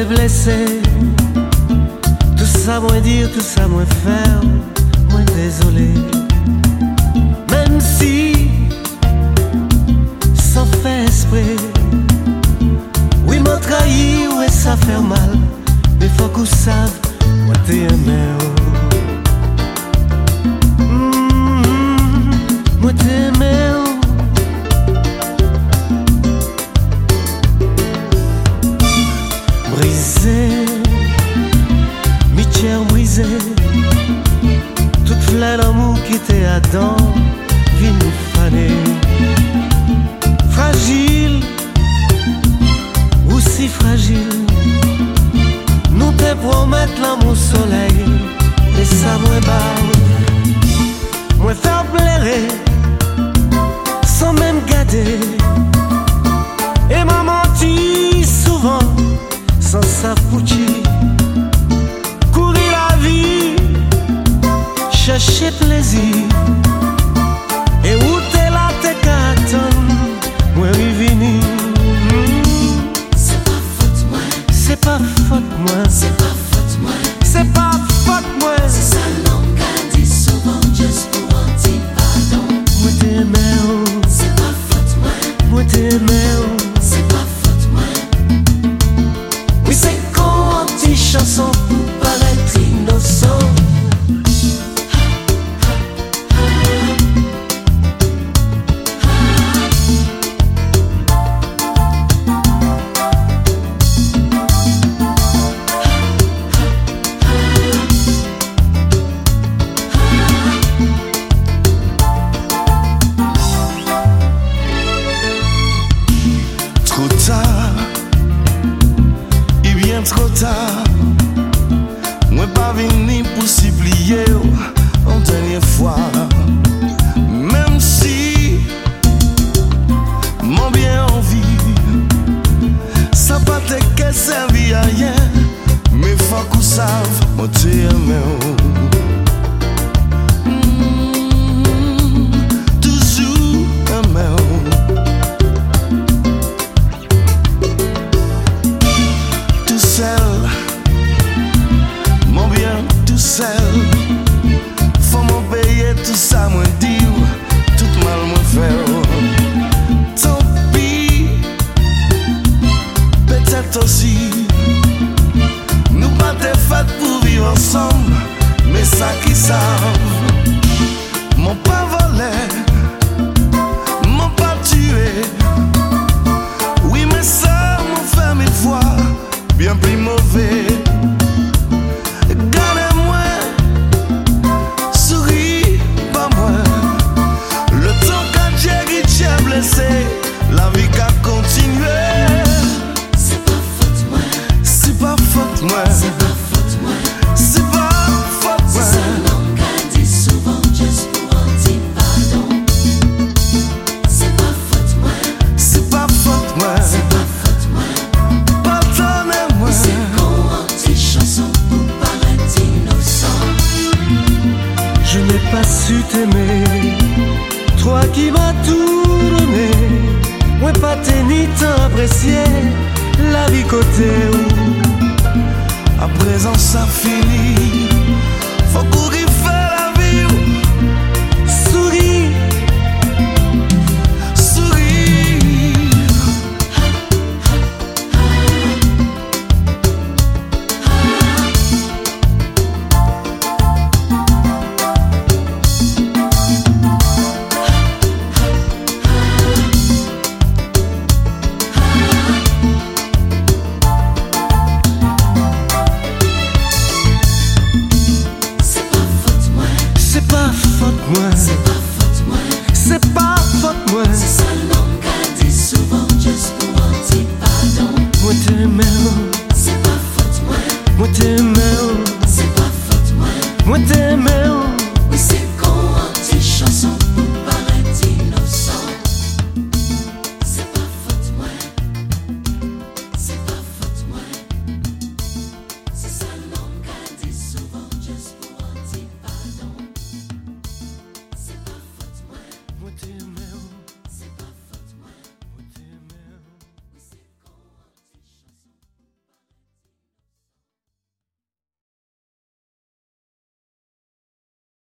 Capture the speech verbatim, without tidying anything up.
blessé. Tout ça moi dire, tout ça moi faire, moi désolé. Même si, sans faire esprit, oui m'a trahi, ouais ça fait mal. Mais faut qu'on sache, moi t'ai aimé. Mm-hmm. Moi t'ai aimé. Brisé, mi-tiers brisé, toute fleur d'amour qui était à dents, vie nous fanée. Fragile, aussi fragile, nous te promettre l'amour soleil, mais ça moi bas, moi faire pleurer, sans même garder, et m'a menti souvent. Sans sa foutie, courir la vie, chercher plaisir. Et où t'es là, t'es qu'à attendre, moi revenu. C'est pas faute moi, c'est pas faute moi, c'est pas faute moi, c'est pas faute moi. C'est ça l'on a dit souvent, juste pour en dire pardon. Moi t'aimais, c'est pas faute moi, moi t'aimais. c'est pas faute moi. Oui c'est con, petite chanson pour paraître innocent. Trop tard, il vient trop tard. Moi pas venu pour supplier en dernière fois. Même si mon bien envie, ça pas te qu'elle servi à rien. Mais faut qu'on sache, moi t'ai aimé. Mm, toujours aimé. Mon bien tout seul, faut m'en payer tout ça, moi dire, tout mal moi faire. Tant pis, peut-être aussi, nous pas des fêtes pour vivre ensemble, mais ça qui savent, m'ont pas volé, m'ont pas tué. Oui, mais ça m'ont fait mille fois, bien plus mauvais. La vie qu'a continué. C'est pas faute moi, C'est pas faute moi, c'est pas faute moi, c'est pas faute moi. c'est ça l'on a dit souvent, juste pour en dire pardon. C'est pas faute moi, C'est pas faute moi, c'est pas faute moi. pardonnez-moi. C'est con en petite chanson pour paraître innocent. Je n'ai pas su t'aimer, toi qui m'as tout donné. Moi pas t'ai ni tant apprécié la vie côté où. À présent ça finit, faut courir